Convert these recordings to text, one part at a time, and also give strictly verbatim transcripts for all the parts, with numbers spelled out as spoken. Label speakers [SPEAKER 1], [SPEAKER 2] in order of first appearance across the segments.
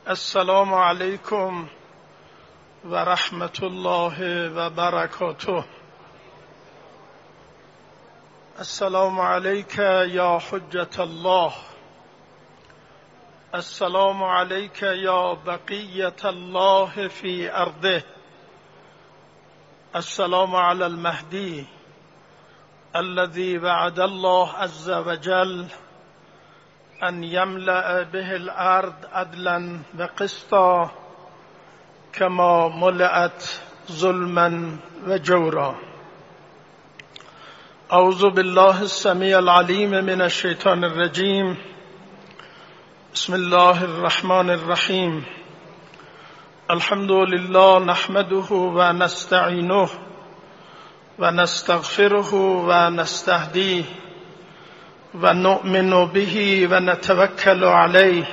[SPEAKER 1] السلام علیکم و رحمت الله و برکاته. السلام علیک یا حجت الله، السلام علیک یا بقیت الله فی ارضه، السلام علی المهدی الذي وعد الله عز وجل ان يملأ به الارض عدلا وقسطا كما ملئت ظلما وجورا. اعوذ بالله السميع العليم من الشيطان الرجيم. بسم الله الرحمن الرحيم. الحمد لله نحمده ونستعينه ونستغفره ونستهديه ونؤمن به ونتوكل عليه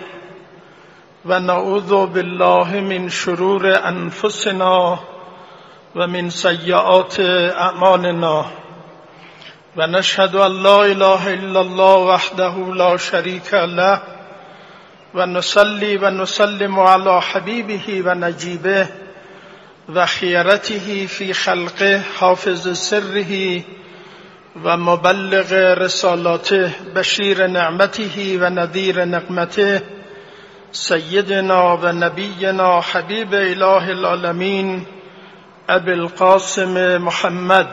[SPEAKER 1] ونعوذ بالله من شرور أنفسنا ومن سيئات أعمالنا ونشهد أن لا إله إلا الله وحده لا شريك له ونصلي ونسلم على حبيبه ونجيبه وخيرته في خلقه حافظ سره و مبلغ رسالاته بشیر نعمته و نذیر نقمته سیدنا و نبینا حبیب اله العالمین ابی القاسم محمد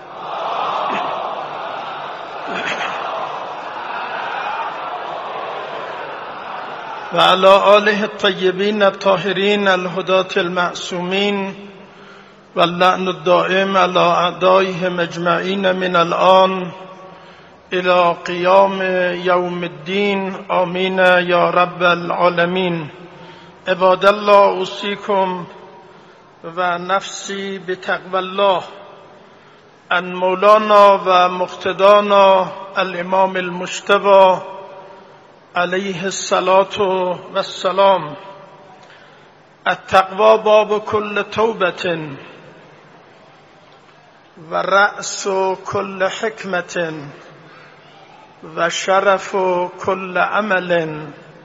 [SPEAKER 1] و علی آله الطیبین الطاهرین الهداة المعصومین واللعن الدائم على أعدائهم أجمعين من الآن إلى قيام يوم الدين آمين يا رب العالمين. عباد الله، أوصيكم ونفسي بتقوى الله عن مولانا ومقتدانا الإمام المجتبى عليه الصلاة والسلام. التقوى باب كل توبة و رأس كل حکمت و شرف كل عمل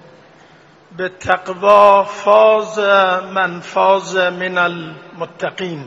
[SPEAKER 1] بالتقوى فاز من فاز من المتقین.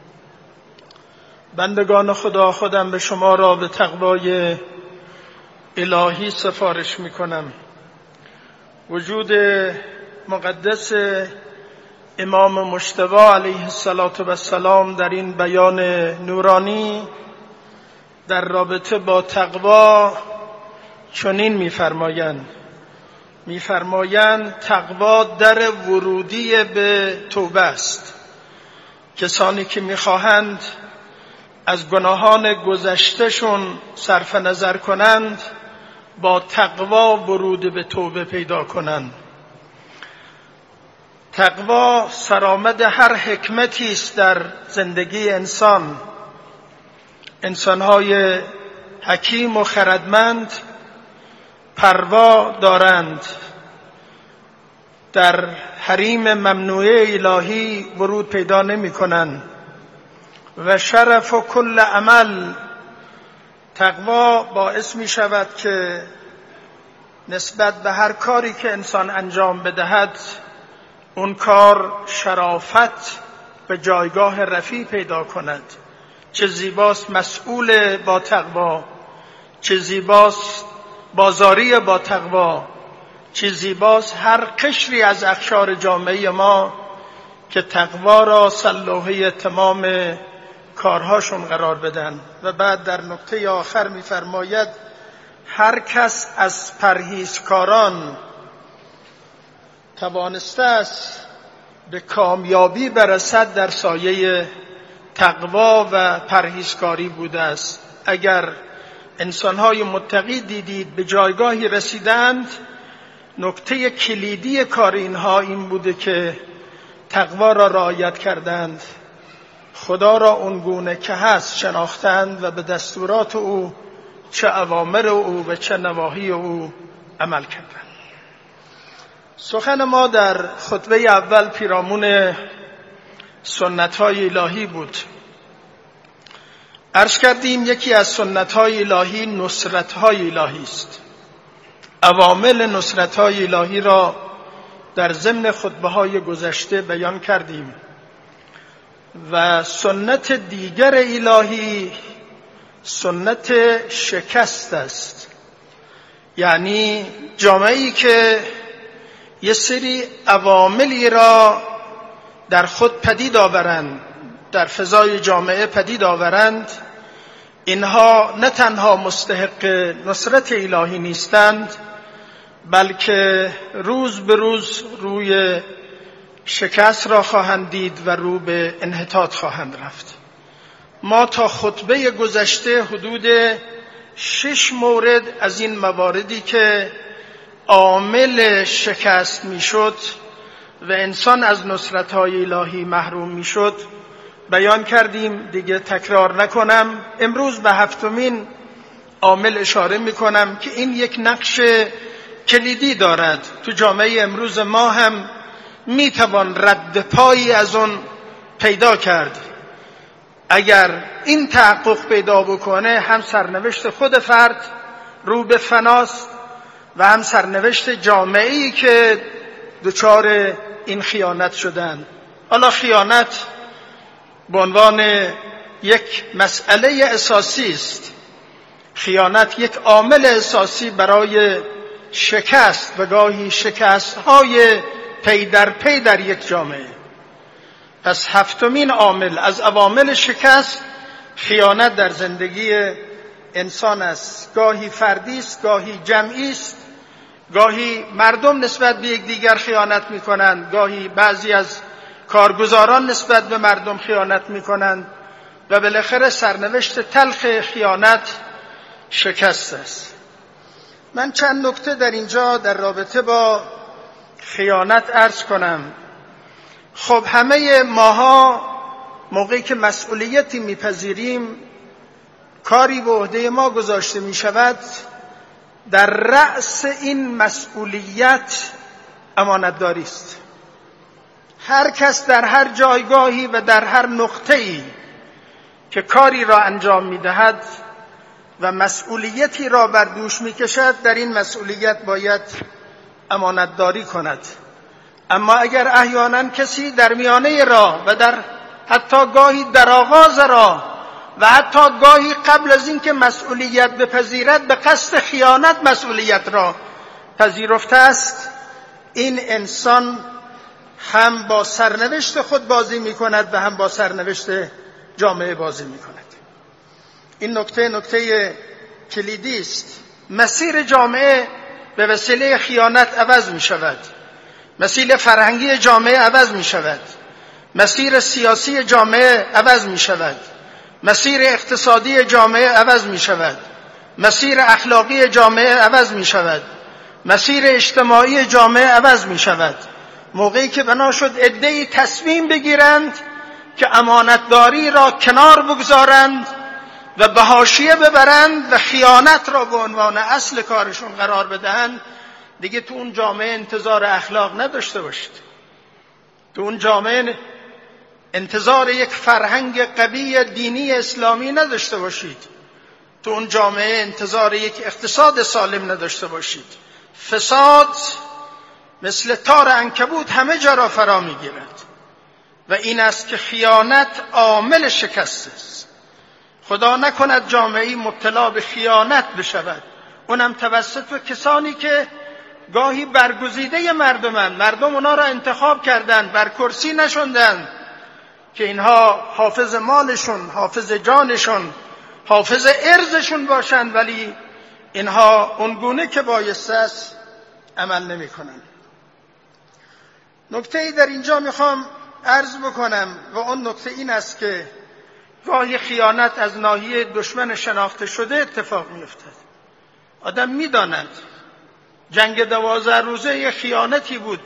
[SPEAKER 1] بندگان خدا، خودم به شما را به تقوای الهی سفارش می کنم. وجود مقدس امام مجتبی علیه السلام در این بیان نورانی در رابطه با تقوا چنین می‌فرمایند می‌فرمایند تقوا در ورودی به توبه است. کسانی که می‌خواهند از گناهان گذشتهشون صرف نظر کنند، با تقوا ورود به توبه پیدا کنند. تقوا سرآمد هر حکمتی است در زندگی انسان. انسان‌های حکیم و خردمند پروا دارند، در حریم ممنوعه الهی ورود پیدا نمی‌کنند. و شرف و کل عمل، تقوا باعث می شود که نسبت به هر کاری که انسان انجام بدهد اون کار شرافت به جایگاه رفیع پیدا کند. چه زیباست مسئول با تقوا، چه زیباست بازاری با تقوا، چه زیباست هر قشری از اقشار جامعه ما که تقوا را سلوحه تمام کارهاشون قرار بدن. و بعد در نکته آخر می‌فرماید هر کس از پرهیزکاران توانسته است به کامیابی برسد در سایه تقوا و پرهیزکاری بوده است. اگر انسان‌های متقی دیدید به جایگاهی رسیدند، نکته کلیدی کار اینها این بوده که تقوا را رعایت کردند، خدا را اونگونه که هست شناختند و به دستورات او، چه اوامر او و چه نواهی او عمل کردند. سخن ما در خطبه اول پیرامون سنت‌های الهی بود. عرض کردیم یکی از سنت‌های الهی نصرت‌های الهی است. عوامل نصرت‌های الهی را در ضمن خطبه‌های گذشته بیان کردیم و سنت دیگر الهی سنت شکست است. یعنی جامعه‌ای که یه سری عواملی را در خود پدید آورند، در فضای جامعه پدید آورند، اینها نه تنها مستحق نصرت الهی نیستند، بلکه روز به روز روی شکست را خواهند دید و رو به انحطاط خواهند رفت. ما تا خطبه گذشته حدود شش مورد از این مواردی که عامل شکست میشد و انسان از نصرت‌های الهی محروم میشد بیان کردیم، دیگه تکرار نکنم. امروز به هفتمین عامل اشاره میکنم که این یک نقش کلیدی دارد. تو جامعه امروز ما هم میتوان رد پایی از اون پیدا کرد. اگر این تحقق پیدا بکنه، هم سرنوشت خود فرد رو به فناست و هم سرنوشت جامعه‌ای که دچار این خیانت شدن. حالا خیانت به عنوان یک مسئله اساسی است. خیانت یک عامل اساسی برای شکست و گاهی شکست‌های پی در پی در یک جامعه. پس هفتمین عامل از عوامل شکست خیانت در زندگی انسان است. گاهی فردی است، گاهی جمعی است، گاهی مردم نسبت به یکدیگر خیانت می‌کنند، گاهی بعضی از کارگزاران نسبت به مردم خیانت می‌کنند و بالاخره سرنوشت تلخ خیانت شکست است. من چند نکته در اینجا در رابطه با خیانت عرض کنم. خب همه ماها موقعی که مسئولیتی میپذیریم، کاری به عهده ما گذاشته میشود، در رأس این مسئولیت امانتداری است. هر کس در هر جایگاهی و در هر نقطه‌ای که کاری را انجام میدهد و مسئولیتی را بر دوش میکشد، در این مسئولیت باید امانتداری کند. اما اگر احیانا کسی در میانه راه و در حتی گاهی در آغاز راه و حتی گاهی قبل از اینکه مسئولیت بپذیرد به قصد خیانت مسئولیت را پذیرفته است، این انسان هم با سرنوشت خود بازی می کند و هم با سرنوشت جامعه بازی می کند. این نکته نکته کلیدی است. مسیر جامعه به وسیله خیانت عوض می شود. مسیر فرهنگی جامعه عوض می شود. مسیر سیاسی جامعه عوض می شود. مسیر اقتصادی جامعه عوض می شود. مسیر اخلاقی جامعه عوض می شود. مسیر اجتماعی جامعه عوض می شود. موقعی که بنا شد عده‌ای تصمیم بگیرند که امانتداری را کنار بگذارند و به حاشیه ببرند و خیانت را به عنوان اصل کارشون قرار بدهند، دیگه تو اون جامعه انتظار اخلاق نداشته باشید. تو اون جامعه انتظار یک فرهنگ قوی دینی اسلامی نداشته باشید. تو اون جامعه انتظار یک اقتصاد سالم نداشته باشید. فساد مثل تار عنکبوت همه جا را فرا میگیرد و این است که خیانت عامل شکست است. خدا نکند جامعه‌ای مبتلا به خیانت بشود، اونم توسط کسانی که گاهی برگزیده مردمند، مردم اونا را انتخاب کردند، بر کرسی نشوندند که اینها حافظ مالشون، حافظ جانشون، حافظ ارزشون باشند، ولی اینها اونگونه که بایسته است عمل نمی کنند. نکته‌ای در اینجا میخوام عرض بکنم و اون نکته این است که گاهی خیانت از ناحیه دشمن شناخته شده اتفاق می‌افتد. آدم می‌داند جنگ دوازده روزه یک خیانتی بود،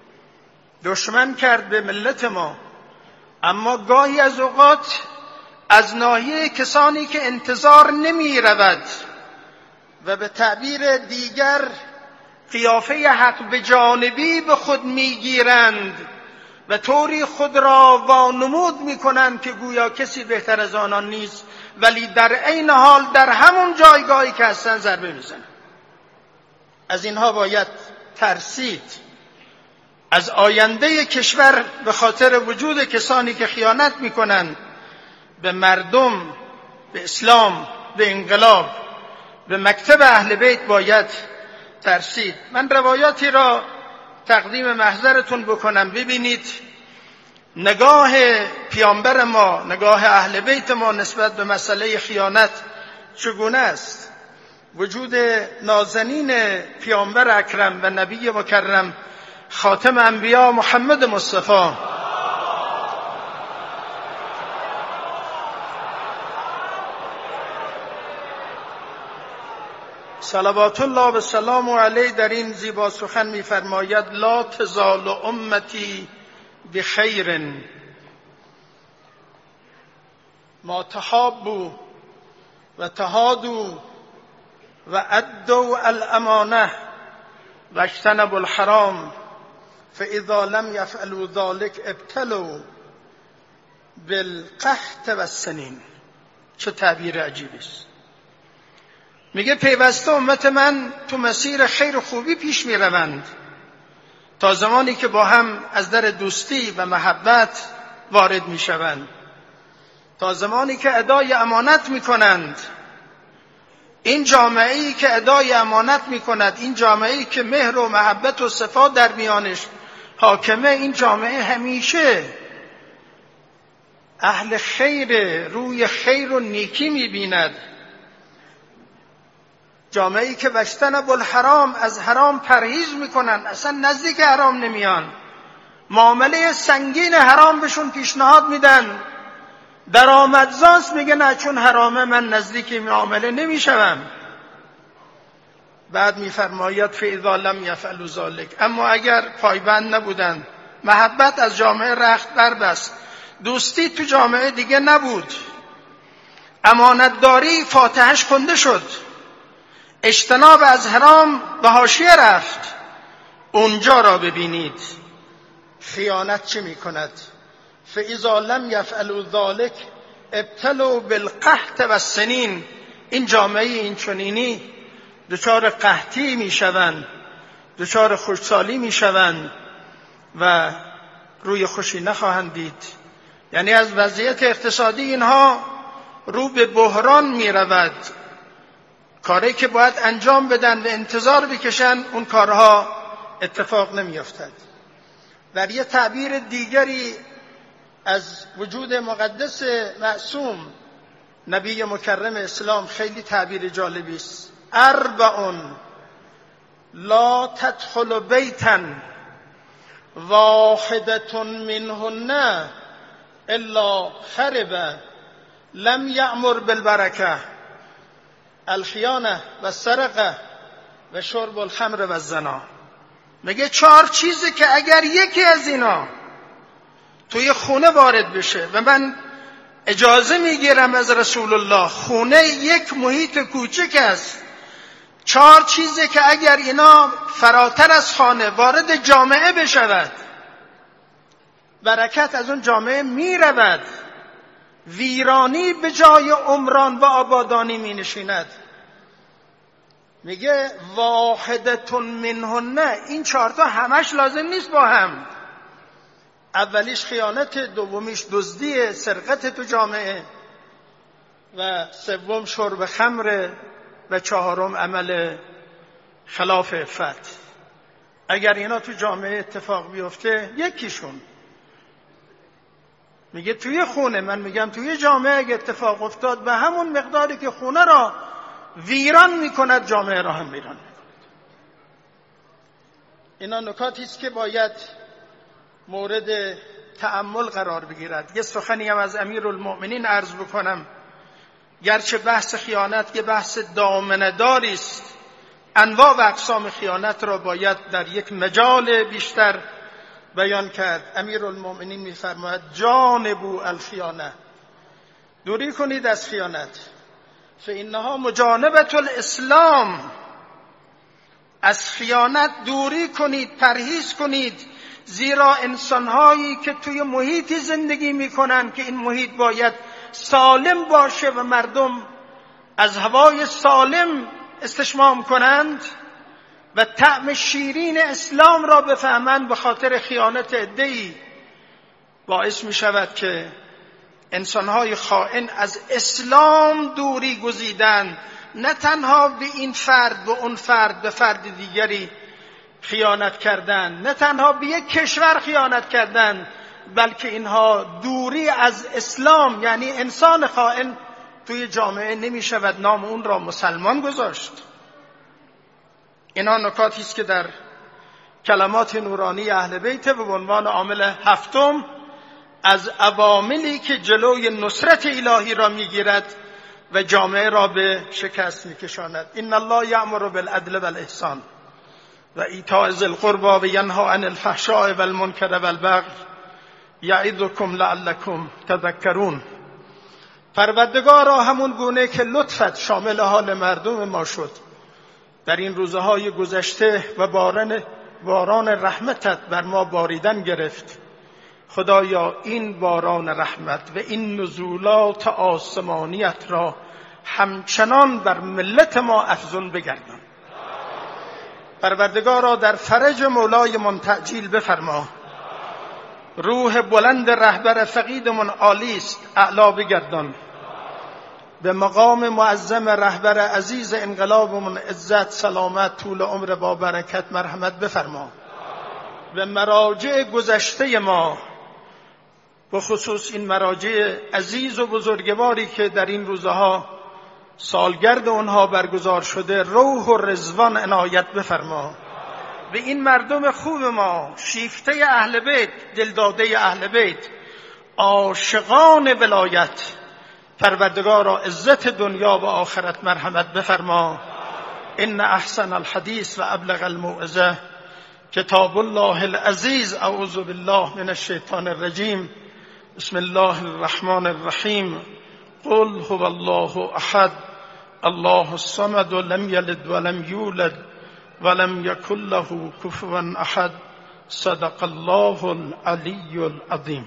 [SPEAKER 1] دشمن کرد به ملت ما، اما گاهی از اوقات از ناحیه کسانی که انتظار نمی رود و به تعبیر دیگر قیافه حق به جانبی به خود میگیرند و طوری خود را وانمود میکنند که گویا کسی بهتر از آنان نیست، ولی در عین حال در همون جایگاهی که هستن ضربه میزنند. از اینها باید ترسید. از آینده کشور به خاطر وجود کسانی که خیانت میکنند به مردم، به اسلام، به انقلاب، به مکتب اهل بیت باید ترسید. من روایاتی را تقدیم محضرتون بکنم ببینید نگاه پیامبر ما، نگاه اهل بیت ما نسبت به مسئله خیانت چگونه است. وجود نازنین پیامبر اکرم و نبی مکرم خاتم انبیا محمد مصطفی صلوات الله و سلام علیه در این زیبا سخن می‌فرماید لا تزال امتی بخیر ما تحابوا و تهادوا و ادوا الامانه و اجتنبوا الحرام فاذا لم يفعلوا ذلك ابتلوا بالقحط والسنین. چه تعبیر عجیبی است. میگه پیوسته امت من تو مسیر خیر و خوبی پیش میروند تا زمانی که با هم از در دوستی و محبت وارد میشوند، تا زمانی که ادای امانت میکنند. این جامعه‌ای که ادای امانت میکند، این جامعه‌ای که مهر و محبت و صفا در میانش حاکمه، این جامعه همیشه اهل خیر، روی خیر و نیکی میبیند. جامعه‌ای که واجتنبوا الحرام، از حرام پرهیز میکنن، اصلا نزدیک حرام نمیان، معامله سنگین حرام بهشون پیشنهاد میدن، درآمدزاست میگه نه چون حرامه من نزدیک معامله نمیشوم. بعد میفرماید فاذا لم یفعلوا ذلک، اما اگر پایبند نبودند، محبت از جامعه رخت بربست، دوستی تو جامعه دیگه نبود، امانتداری فاتحش خونده شد، اجتناب از حرام به حاشیه رفت، اونجا را ببینید خیانت چه میکند. فاذا لم یفعلوا ذلک ابتلوا بالقحط والسنین. این جامعه این چنینی دچار قحطی میشوند، دچار خشکسالی میشوند و روی خوشی نخواهند دید. یعنی از وضعیت اقتصادی اینها رو به بحران میرود. کاری که باید انجام بدن و انتظار بکشن اون کارها اتفاق نمیافتد. در یه تعبیر دیگری از وجود مقدس معصوم نبی مکرم اسلام خیلی تعبیر جالبی است. اربعون لا تدخل بیتا واحدة منهن الا خرب لم یأمر بالبرکه الخیانه و السرقه و شرب الخمر و الزنا. میگه چهار چیزی که اگر یکی از اینا توی خونه وارد بشه، و من اجازه میگیرم از رسول الله، خونه یک محیط کوچک است، چهار چیزی که اگر اینا فراتر از خانه وارد جامعه بشود، برکت از اون جامعه میرود، ویرانی به جای عمران و آبادانی می نشیند. میگه واحدتون منهن، این چهارتا همش لازم نیست با هم. اولیش خیانت، دومیش دزدی، سرقت تو جامعه، و سوم شرب خمر، و چهارم عمل خلاف عفت. اگر اینا تو جامعه اتفاق بیفته، یکیشون میگه توی خونه، من میگم توی جامعه اگه اتفاق افتاد، به همون مقداری که خونه را ویران میکند جامعه را هم ویران میکند. اینا نکاتی است که باید مورد تأمل قرار بگیرد. یه سخنی هم از امیرالمؤمنین عرض بکنم. گرچه بحث خیانت یه بحث دامنه‌داری است، انواع و اقسام خیانت را باید در یک مجال بیشتر بیان کرد. امیرالمؤمنین می‌فرماید جانبوا الخیانه، دوری کنید از خیانت، فانها مجانبة الاسلام، از خیانت دوری کنید، پرهیز کنید، زیرا انسان‌هایی که توی محیطی زندگی می‌کنند که این محیط باید سالم باشه و مردم از هوای سالم استشمام کنند، و طعم شیرین اسلام را بفهمند به خاطر خیانت عده‌ای باعث می شود که انسانهای خائن از اسلام دوری گزیدند، نه تنها به این فرد و اون فرد به فرد دیگری خیانت کردند، نه تنها به یک کشور خیانت کردند، بلکه اینها دوری از اسلام، یعنی انسان خائن توی جامعه نمی شود نام اون را مسلمان گذاشت. اینا نکاتی است که در کلمات نورانی اهل بیت به عنوان عامل هفتم از عواملی که جلوی نصرت الهی را میگیرد و جامعه را به شکست میکشاند. ان الله یأمر بالعدل والاحسان و ایتاء ذی القربی و ینهی عن الفحشاء والمنکر والبغی یعظکم لعلکم تذکرون. پروردگارا همون گونه که لطفت شامل حال مردم ما شد در این روزهای گذشته و باران باران رحمتت بر ما باریدن گرفت، خدایا این باران رحمت و این نزولات آسمانیت را همچنان بر ملت ما افزون بگردان. پروردگارا در فرج مولای من تعجیل بفرما. روح بلند رهبر فقیدمون عالی است، اعلا بگردان. به مقام معظم رهبر عزیز انقلابمون عزت، سلامت، طول عمر با برکت مرحمت بفرما. به مراجع گذشته ما، به خصوص این مراجع عزیز و بزرگواری که در این روزها سالگرد اونها برگزار شده، روح و رضوان عنایت بفرما. به این مردم خوب ما، شیفته اهل بیت، دلداده اهل بیت، عاشقان ولایت، پروردگارا عزت دنیا و آخرت مرحمت بفرما. ان احسن الحدیث و ابلغ الموعظه کتاب الله العزیز. اعوذ بالله من الشیطان الرجیم. بسم الله الرحمن الرحیم. قل هو الله احد الله الصمد لم یلد ولم یولد ولم یکن له کفوا احد. صدق الله العلی العظیم.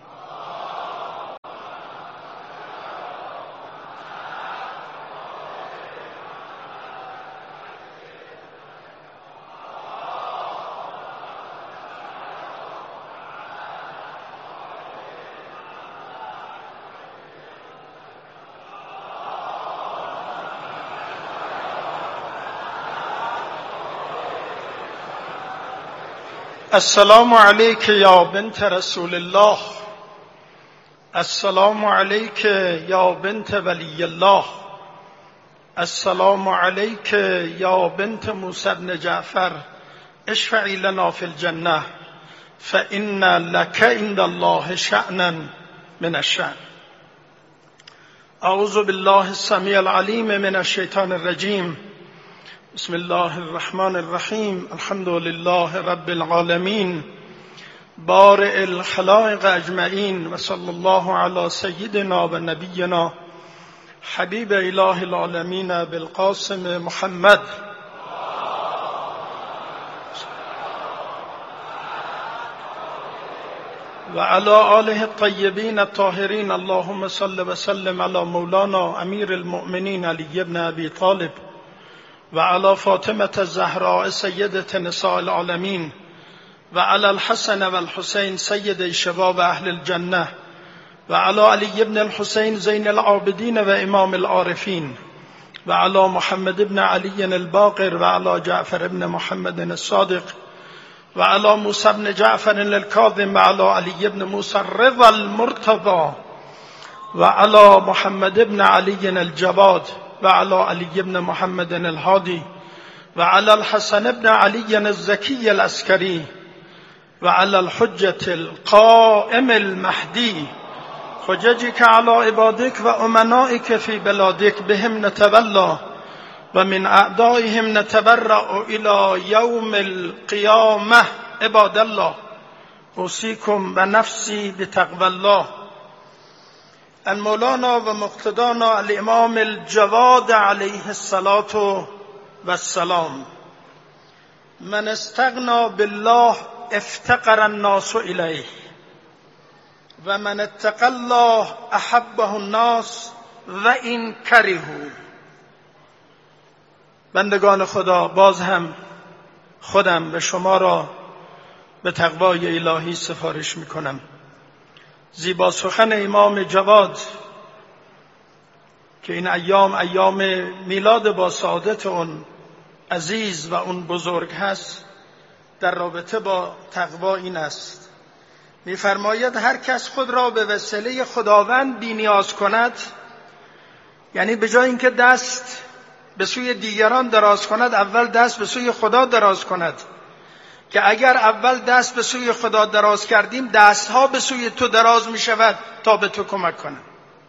[SPEAKER 1] السلام علیک یا بنت رسول الله. السلام علیک یا بنت ولی الله. السلام علیک یا بنت موسی بن جعفر. اشفعی لنا فی الجنه فإن لک عند الله شأنا من الشأن. اعوذ بالله السمیع العلیم من الشیطان الرجیم. بسم الله الرحمن الرحیم. الحمد لله رب العالمین بارئ الخلائق اجمعین و صلی الله علی سیدنا و نبینا حبیب اله العالمین بالقاسم محمد و علی آله الطیبین الطاهرین. اللهم صل و سلم علی مولانا امیر المؤمنین علی بن ابی طالب و علی فاطمة الزهراء سیدة نساء العالمین و علی الحسن و الحسین سید شباب اهل الجنه و علی علی بن الحسین زین العابدین و امام العارفین و علی محمد بن علی الباقر و علی جعفر بن محمد الصادق و علی موسی بن جعفر الکاظم و علی علی بن موسی الرضا المرتضی و علی محمد بن علی الجواد و علی علی بن محمد الهادی و علی الحسن بن علی الزکی العسکری و علی الحجة القائم المهدی. حججك على عبادك و امنائك في بلادك بهم نتولى و من اعدائهم نتبرأ الى یوم القیامة. عباد الله اوصیکم و نفسی بتقوى الله. المولانا و مقتدانا الامام الجواد علیه الصلاة والسلام. من استغنى بالله افتقر الناس الیه و من اتقى الله احبه الناس و این کرهوا. بندگان خدا، باز هم خودم و شما را به تقوای الهی سفارش میکنم. زیبا سخن امام جواد که این ایام ایام میلاد با سعادت اون عزیز و اون بزرگ هست در رابطه با تقوا این است. می‌فرماید هر کس خود را به وسیله خداوند بی‌نیاز کند، یعنی به جای اینکه دست به سوی دیگران دراز کند اول دست به سوی خدا دراز کند، که اگر اول دست به سوی خدا دراز کردیم دستها به سوی تو دراز می شود تا به تو کمک کنند.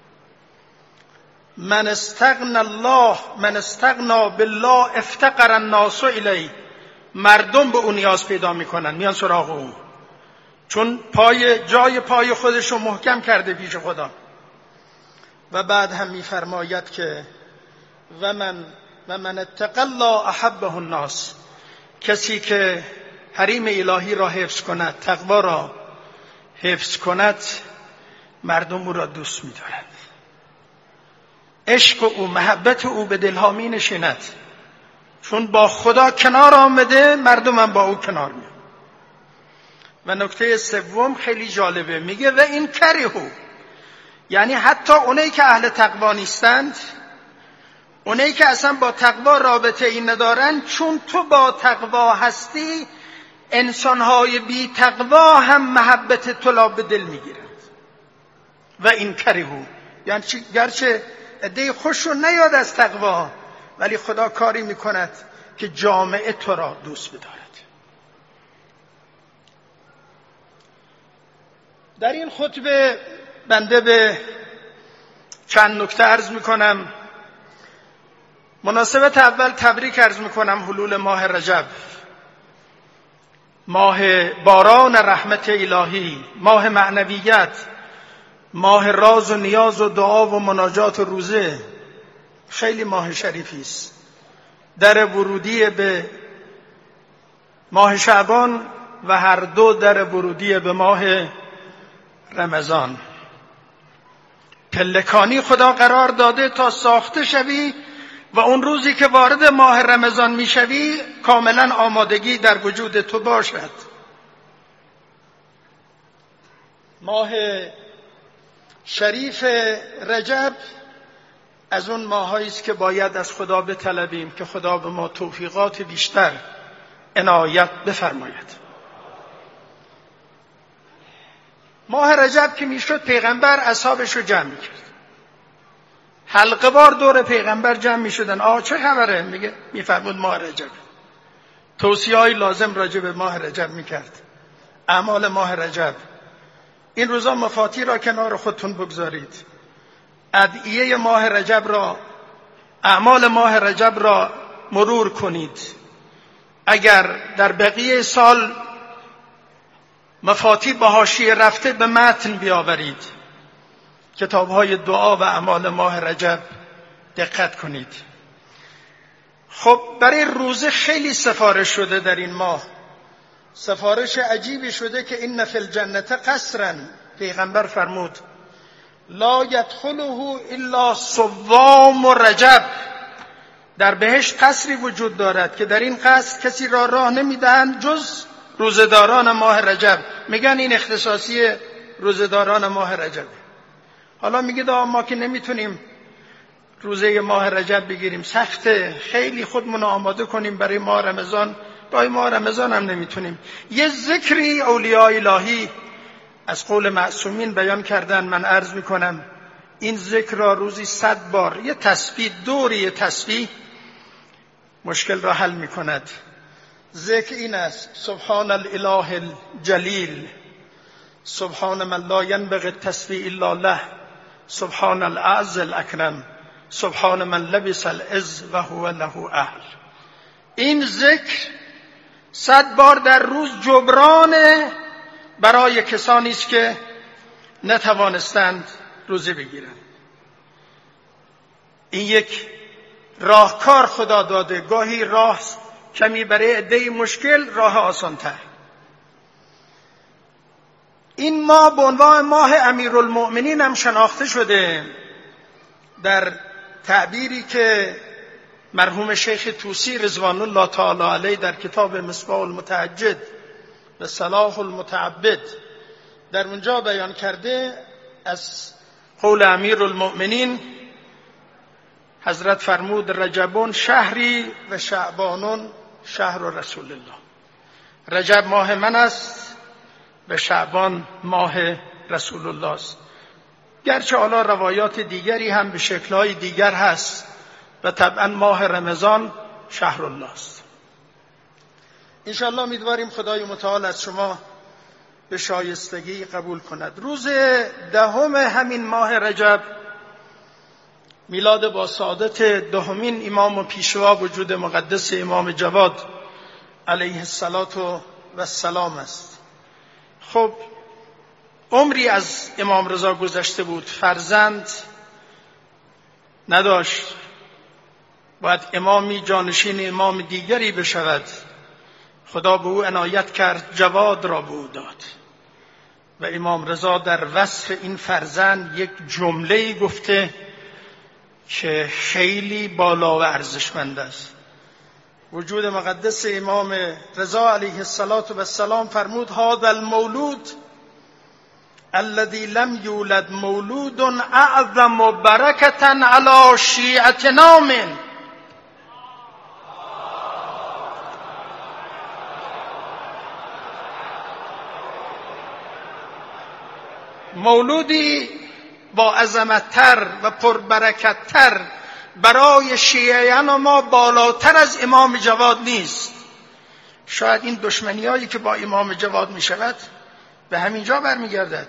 [SPEAKER 1] من استغنى الله من استغنا بالله افتقر الناس الیه. مردم به اون نیاز پیدا میکنن، میان سراغ اون، چون پای جای پای خودش رو محکم کرده پیش خدا. و بعد هم میفرماید که و من و من اتقى الله احبه الناس. کسی که حریم الهی را حفظ کند، تقوا را حفظ کند، مردم او را دوست می‌دارند. عشق او، محبت او به دلها می نشیند، چون با خدا کنار آمده مردم هم با او کنار میان. و نکته سوم خیلی جالبه، میگه و این کرهو، یعنی حتی اونایی که اهل تقوا نیستند، اونایی که اصلا با تقوا رابطه ای ندارن، چون تو با تقوا هستی انسانهای بی تقوا هم محبت تو را به دل میگیرند. و این کرهو یعنی گرچه عده خوش رو نیاد از تقوا، ولی خدا کاری میکند که جامعه تو را دوست بدارد. در این خطبه بنده به چند نکته عرض میکنم. مناسبت اول تبریک عرض میکنم حلول ماه رجب، ماه باران رحمت الهی، ماه معنویت، ماه راز و نیاز و دعا و مناجات و روزه. خیلی ماه شریفی است، در ورودی به ماه شعبان و هر دو در ورودی به ماه رمضان. پلکانی خدا قرار داده تا ساخته شوی و اون روزی که وارد ماه رمضان میشوی کاملا آمادگی در وجود تو باشد. ماه شریف رجب از اون ماهایی است که باید از خدا بطلبیم که خدا به ما توفیقات بیشتر عنایت بفرماید. ماه رجب که میشد پیغمبر اصحابش رو جمع میکرد، حلقه وار دور پیغمبر جمع میشدن. آه چه خبره؟ میگه میفرمود ماه رجب. توصیه های لازم راجع به ماه رجب میکرد، اعمال ماه رجب. این روزا مفاتی را کنار خودتون بگذارید، ادعیه ماه رجب را، اعمال ماه رجب را مرور کنید. اگر در بقیه سال مفاتی به حاشیه رفته به متن بیاورید. کتاب‌های دعا و اعمال ماه رجب دقت کنید. خب برای روزه خیلی سفارش شده در این ماه، سفارش عجیبی شده که این فی الجنة قصرا، پیغمبر فرمود لا یدخله الا صوام رجب. در بهشت قصری وجود دارد که در این قصر کسی را راه نمیدهند جز روزداران ماه رجب. میگن این اختصاصی روزداران ماه رجب. حالا میگید ما که نمیتونیم روزه ماه رجب بگیریم، سخته، خیلی خودمون آماده کنیم برای ماه رمضان. برای ماه رمضان هم نمیتونیم. یه ذکری اولیاء الهی از قول معصومین بیان کردن، من عرض میکنم این ذکر را روزی صد بار، یه تسبیح، دوری تسبیح مشکل را حل میکند. ذکر این است: سبحان الاله الجلیل، سبحان من لا ینبغی التسبیح الا له، سبحان الاعز الاکرم، سبحان من لبس العز و هو له اهل. این ذکر صد بار در روز جبران برای کسانی است که نتوانستند روزه بگیرند. این یک راهکار خدا داده، گاهی راه کمی برای عده مشکل، راه آسان‌تر. این ماه به عنوان ماه امیرالمؤمنین هم شناخته شده، در تعبیری که مرحوم شیخ طوسی رضوان الله تعالی علیه در کتاب مصباح المتعجد و صلاح المتعبد در اونجا بیان کرده از قول امیر المؤمنین حضرت فرمود رجبون شهری و شعبانون شهر رسول الله. رجب ماه من است و شعبان ماه رسول الله است. گرچه حالا روایات دیگری هم به شکل‌های دیگر هست و طبعا ماه رمضان شهر الله است. انشاءالله امیدواریم خدای متعال از شما به شایستگی قبول کند. روز دهم همین ماه رجب میلاد با سعادت دهمین امام و پیشوا وجود مقدس امام جواد علیه الصلاة و السلام است. خب عمری از امام رضا گذشته بود، فرزند نداشت، باید امامی جانشین امام دیگری بشود. خدا به او عنایت کرد، جواد را به او داد و امام رضا در وصف این فرزند یک جمله‌ای گفته که خیلی بالا و ارزشمند است. وجود مقدس امام رضا علیه السلام فرمود هذا المولود الذي لم یولد مولود اعظم برکة علی شیعتنا من. مولودی با عظمت‌تر و پربرکت‌تر برای شیعیان ما بالاتر از امام جواد نیست. شاید این دشمنی‌هایی که با امام جواد می‌شود به همین جا برمیگردد.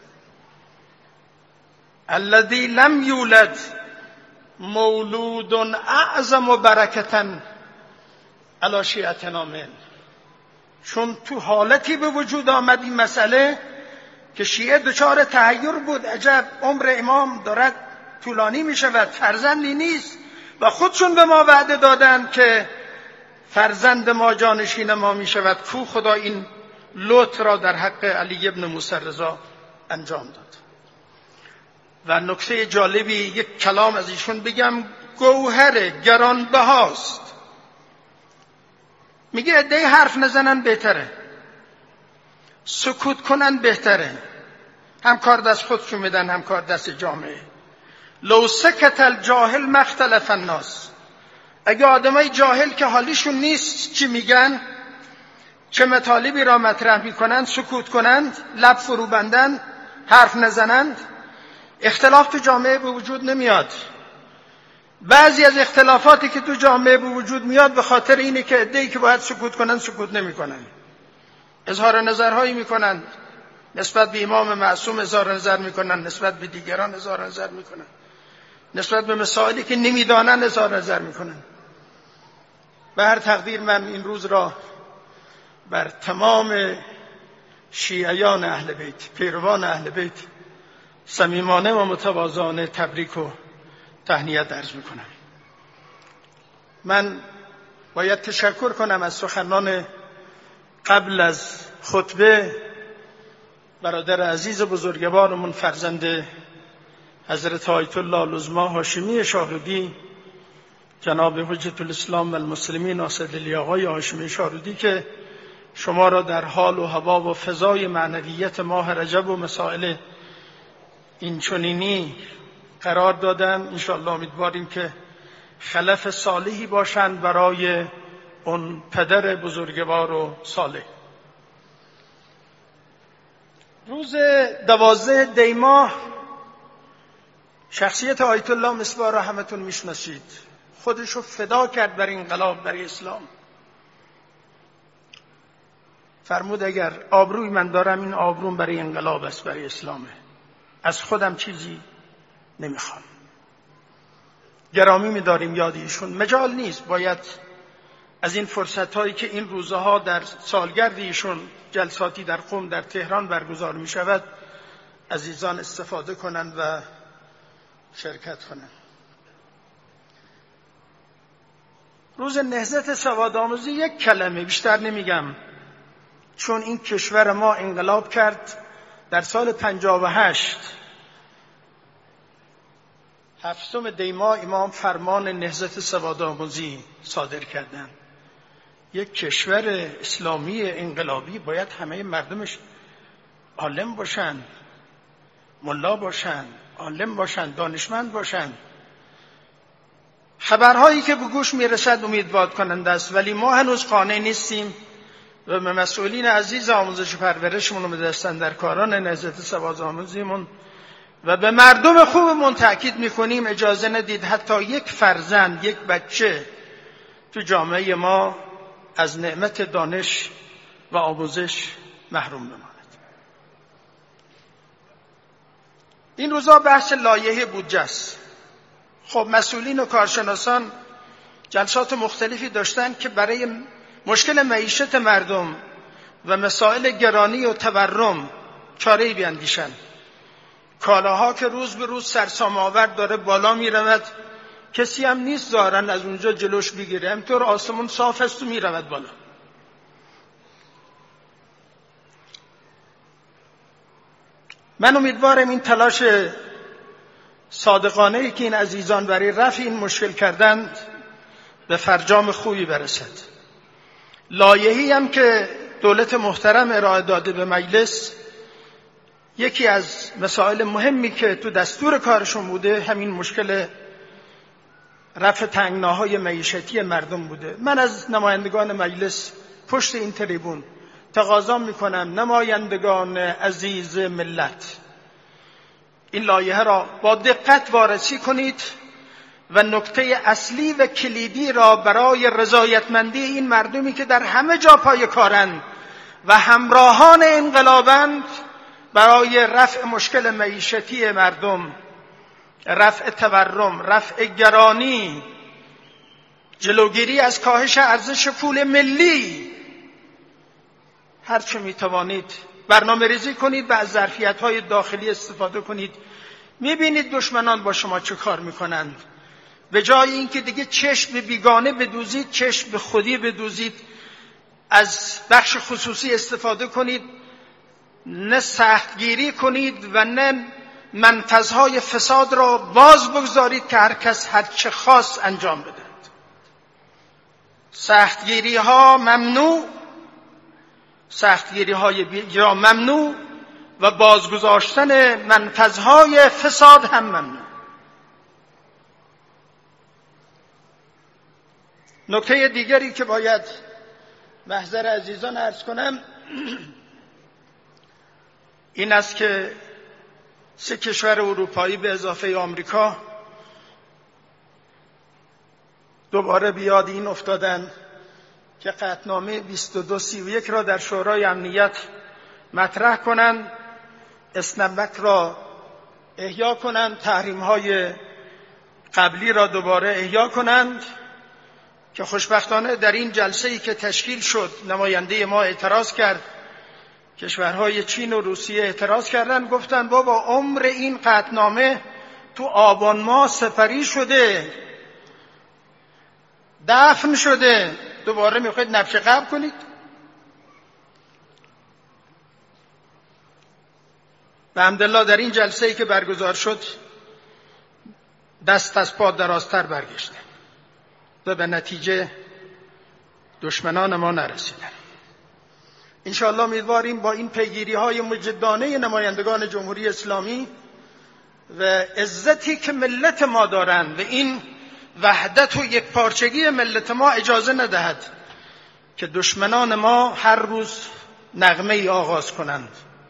[SPEAKER 1] الذی لم یولد مولود اعظم برکة علی شیعتنا من. چون تو حالتی به وجود آمد این مسئله که شیعه دچار تحیر بود، عجب عمر امام دارد طولانی می شود، فرزندی نیست، و خودشون به ما وعده دادن که فرزند ما جانشین ما می شود. کو خدا این لطف را در حق علی ابن موسی رضا انجام داد. و نکته جالبی یک کلام از ایشون بگم، گوهر گرانبهاست. میگه عده‌ای حرف نزنن بهتره، سکوت کنن بهتره، هم کار دست خودشون میدن هم کار دست جامعه. لو سکت الجاهل ما اختلف الناس. اگه آدمای جاهل که حالیشون نیست چی میگن، چه مطالبی را مطرح میکنند، سکوت کنند، لب فرو بندند، حرف نزنند، اختلاف تو جامعه به وجود نمیاد. بعضی از اختلافاتی که تو جامعه به وجود میاد به خاطر اینه که عده‌ای که باید سکوت کنند سکوت نمیکنن، اظهار نظرهایی میکنن، نسبت به امام معصوم اظهار نظر میکنن، نسبت به دیگران اظهار نظر میکنن، نسبت به مسائلی که نمیدانن اظهار نظر میکنن. به هر تقدیر من این روز را بر تمام شیعیان اهل بیت، پیروان اهل بیت، صمیمانه و متواضعانه تبریک و تهنیت عرض میکنم. من باید تشکر کنم از سخنان قبل از خطبه برادر عزیز بزرگوارمون، فرزند حضرت آیت الله العظما هاشمی شاهرودی، جناب حجت الاسلام و المسلمین اسدعلی آقای هاشمی شاهرودی، که شما را در حال و هوا و فضای معنویت ماه رجب و مسائل اینچنینی قرار دادن. انشاءالله امیدواریم که خلف صالحی باشند برای اون پدر بزرگوار و صالح. روز دوازده دی ماه شخصیت آیت الله مصباح را همتون میشناسید. خودشو فدا کرد بر انقلاب، برای اسلام. فرمود اگر آبروی من دارم این آبروم برای انقلاب است، برای اسلامه، از خودم چیزی نمیخوام. گرامی می‌داریم یاد ایشون. مجال نیست، باید از این فرصت‌هایی که این روزها در سالگرد ایشون جلساتی در قم در تهران برگزار می‌شود عزیزان استفاده کنند و شرکت کنند. روز نهضت سوادآموزی یک کلمه بیشتر نمیگم، چون این کشور ما انقلاب کرد در سال پنجاه و هشت. هفتم دیما امام فرمان نهضت سوادآموزی صادر کردند. یک کشور اسلامی انقلابی باید همه مردمش عالم باشن، ملا باشن، عالم باشن، دانشمند باشن. خبرهایی که به گوش میرسد امیدوار کننده است، ولی ما هنوز قانع نیستیم و به مسئولین عزیز آموزش و پرورشمون و به دستاندرکاران نهضت سوادآموزیمون و به مردم خوبمون تأکید میکنیم اجازه ندید حتی یک فرزند، یک بچه تو جامعه ما از نعمت دانش و آموزش محروم بماند. این روزا بحث لایحه بودجه است. خب مسئولین و کارشناسان جلسات مختلفی داشتن که برای مشکل معیشت مردم و مسائل گرانی و تورم چاره‌ای بیاندیشن. کالاها که روز به روز سرسام آور داره بالا می رود، کسی هم نیست ظاهراً از اونجا جلوش بگیره، همطور آسمون صاف است و می رود بالا. من امیدوارم این تلاش صادقانه‌ای که این عزیزان برای رفع این مشکل کردند به فرجام خوبی برسد. لایحه‌ای هم که دولت محترم ارائه داده به مجلس، یکی از مسائل مهمی که تو دستور کارشون بوده همین مشکل رفع تنگناهای معیشتی مردم بوده. من از نمایندگان مجلس پشت این تریبون تقاضا میکنم نمایندگان عزیز ملت، این لایحه را با دقت وارسی کنید و نکته اصلی و کلیدی را برای رضایتمندی این مردمی که در همه جا پای کارند و همراهان انقلابند برای رفع مشکل معیشتی مردم، رفع تورم، رفع گرانی، جلوگیری از کاهش ارزش پول ملی، هر چه میتوانید برنامه ریزی کنید و از ظرفیت‌های داخلی استفاده کنید. میبینید دشمنان با شما چه کار میکنند. به جای اینکه دیگه چشم به بیگانه بدوزید، چشم به خودی بدوزید، از بخش خصوصی استفاده کنید، نه سختگیری کنید و نه منفذهای فساد را باز بگذارید که هر کس هر چه خواست انجام بده. سختگیری ها ممنوع، سختگیری های بیجا ممنوع و بازگذاشتن منفذهای فساد هم ممنوع. نکته دیگری که باید محضر عزیزان عرض کنم این است که سه کشور اروپایی به اضافه آمریکا دوباره بیاد این افتادن که قطعنامه بیست و دو سی و یک را در شورای امنیت مطرح کنند، اسنبک را احیا کنند، تحریم‌های قبلی را دوباره احیا کنند که خوشبختانه در این جلسه‌ای که تشکیل شد نماینده ما اعتراض کرد. کشورهای چین و روسیه اعتراض کردن، گفتن بابا عمر این قطعنامه تو آبان ماه سپری شده، دفن شده، دوباره میخواید نبش قبل کنید؟ و الحمدلله در این جلسه‌ای که برگزار شد دست از پا درازتر برگشته و به نتیجه دشمنان ما نرسیدن. انشاءالله امیدواریم با این پیگیری های مجدانه نمایندگان جمهوری اسلامی و عزتی که ملت ما دارند و این وحدت و یک پارچگی ملت ما اجازه ندهد که دشمنان ما هر روز نغمه ای آغاز کنند.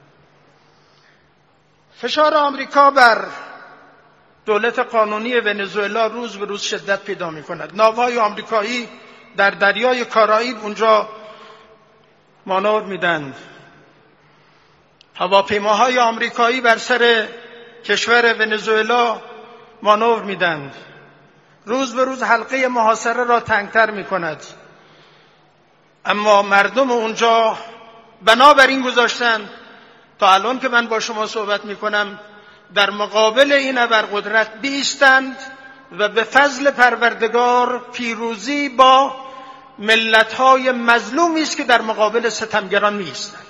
[SPEAKER 1] فشار آمریکا بر دولت قانونی ونزوئلا روز به روز شدت پیدا می کند. ناوهای آمریکایی در دریای کارائیب اونجا مانور میدند. هواپیماهای آمریکایی بر سر کشور ونزوئلا مانور میدند. روز به روز حلقه محاصره را تنگتر می کند. اما مردم اونجا بنابراین گذاشتن تا الان که من با شما صحبت می کنم در مقابل این ابرقدرت بایستند و به فضل پروردگار پیروزی با ملت‌های مظلومی است که در مقابل ستمگران می‌ایستند.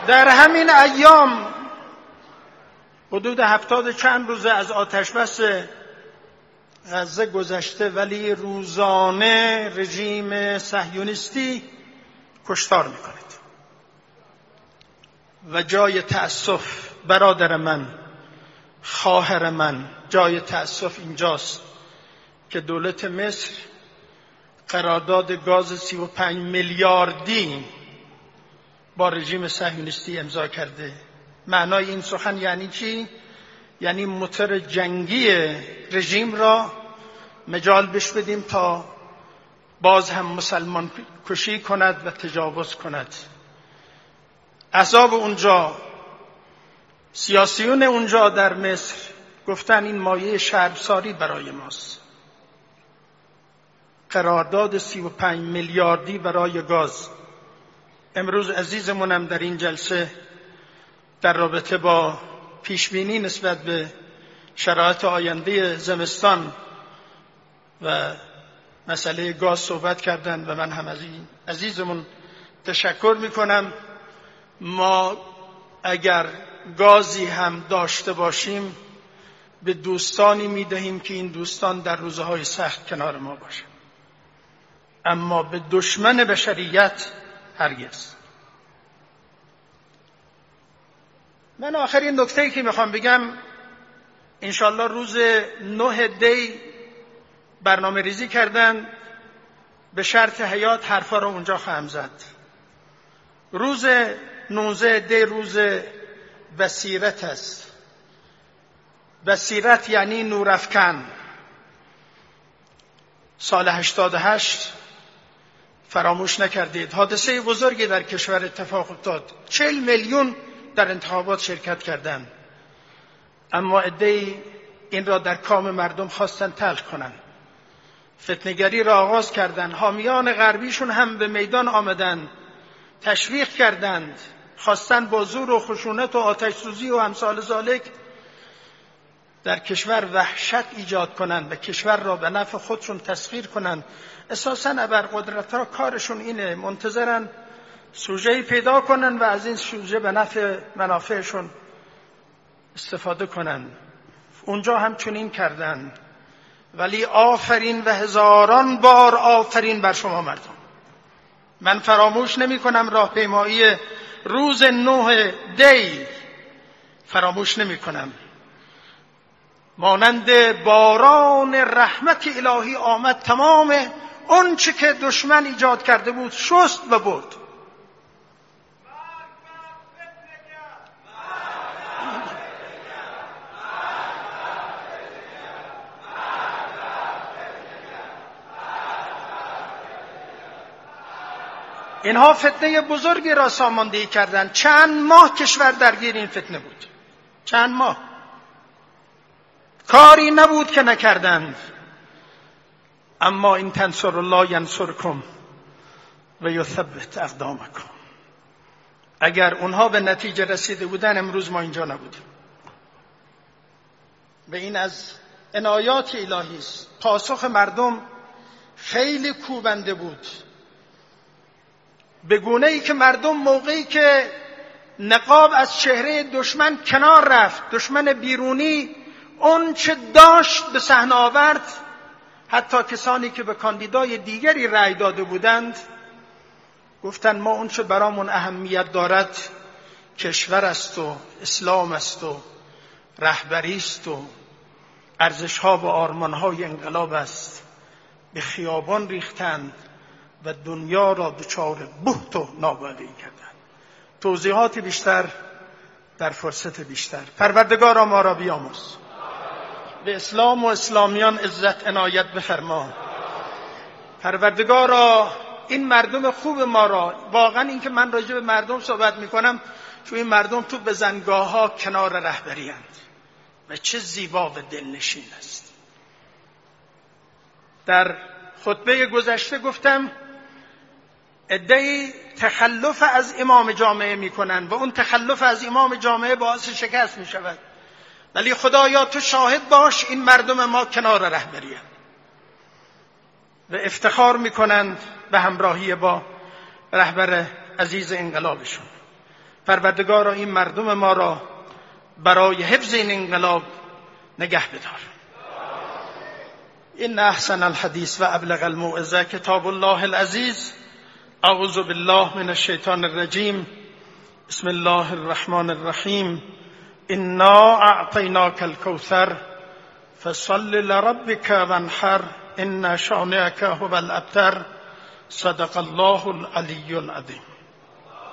[SPEAKER 1] در همین ایام حدود هفتاد چند روزه از آتش بس غزه گذشته، ولی روزانه رژیم صهیونیستی کشتار میکنه و جای تأسف برادر من، خواهر من، جای تأسف اینجاست که دولت مصر قرارداد گاز سی و پنج میلیاردی با رژیم صهیونیستی امضا کرده. معنای این سخن یعنی چی؟ یعنی موتور جنگی رژیم را مجال بش بدیم تا باز هم مسلمان کشی کند و تجاوز کند. احزاب اونجا، سیاسیون اونجا در مصر گفتن این مایه شرمساری برای ماست. قرارداد سی و پنج میلیاردی برای گاز. امروز عزیزمونم در این جلسه در رابطه با پیشبینی نسبت به شرایط آینده زمستان و مسئله گاز صحبت کردن و من هم از این عزیزمون تشکر میکنم. ما اگر گازی هم داشته باشیم به دوستانی میدهیم که این دوستان در روزهای سخت کنار ما باشند، اما به دشمن بشریت هرگز. من آخرین نکته‌ای که میخوام بگم، انشالله روز نه دی برنامه ریزی کردن، به شرط حیات حرفا رو اونجا خواهم زد. روز نوزده دی روز بصیرت است. بصیرت یعنی نورافکن. سال هشتاد و هشت فراموش نکردید حادثه بزرگی در کشور اتفاق افتاد. چهل میلیون در انتخابات شرکت کردند، اما عده‌ای این را در کام مردم خواستن تلخ کنند. فتنه‌گری را آغاز کردند. حامیان غربیشون هم به میدان آمدند، تشویق کردند، خواستن با زور و خشونت و آتش سوزی و امثال ذالک در کشور وحشت ایجاد کنند و کشور را به نفع خودشون تسخیر کنند. اساساً ابرقدرت‌ها کارشون اینه، منتظرن سوژه‌ای پیدا کنن و از این سوژه به نفع منافعشون استفاده کنن. اونجا هم چنین کردن. ولی آفرین و هزاران بار آفرین بر شما مردم. من فراموش نمی کنم راهپیمایی روز نه دی، فراموش نمی کنم. مانند باران رحمت الهی آمد، تمام اون چه که دشمن ایجاد کرده بود شست و برد. اینها فتنه بزرگی را ساماندهی کردند. چند ماه کشور درگیر این فتنه بود. چند ماه کاری نبود که نکردند. اما این تنصر الله ینصرکم و یثبت اقدامکم. اگر اونها به نتیجه رسیده بودن امروز ما اینجا نبودیم. و این از عنایات الهی است. پاسخ مردم خیلی کوبنده بود، به گونه‌ای که مردم موقعی که نقاب از چهره دشمن کنار رفت، دشمن بیرونی اون چه داشت به صحنه آورد، حتی کسانی که به کاندیدای دیگری رأی داده بودند گفتند ما اون چه برامون اهمیت دارد کشور است و اسلام است و رهبری است و ارزش‌ها و آرمان‌های انقلاب است. به خیابان ریختند و دنیا را دچار بهت و نابودی کردند. توضیحات بیشتر در فرصت بیشتر. پروردگارا ما را بیامرز، به اسلام و اسلامیان عزت عنایت بفرما. پروردگارا این مردم خوب ما را، واقعا این که من راجع به مردم صحبت میکنم چون این مردم تو بزنگاه ها کنار رهبری اند و چه زیبا و دلنشین است. در خطبه گذشته گفتم عده‌ای تخلف از امام جامعه میکنن و اون تخلف از امام جامعه باعث شکست میشود، ولی خدایا تو شاهد باش این مردم ما کنار رهبری اند و افتخار میکنند به همراهی با رهبر عزیز انقلابشون. پروردگارا این مردم ما را برای حفظ این انقلاب نگه بدار. این احسن الحدیث و ابلغ الموعظه کتاب الله العزیز. اعوذ بالله من الشیطان الرجیم. بسم الله الرحمن الرحیم. انا اعطیناک الکوثر فصل لربک وانحر ان شانئک هو الابتر. صدق الله العلی العظیم.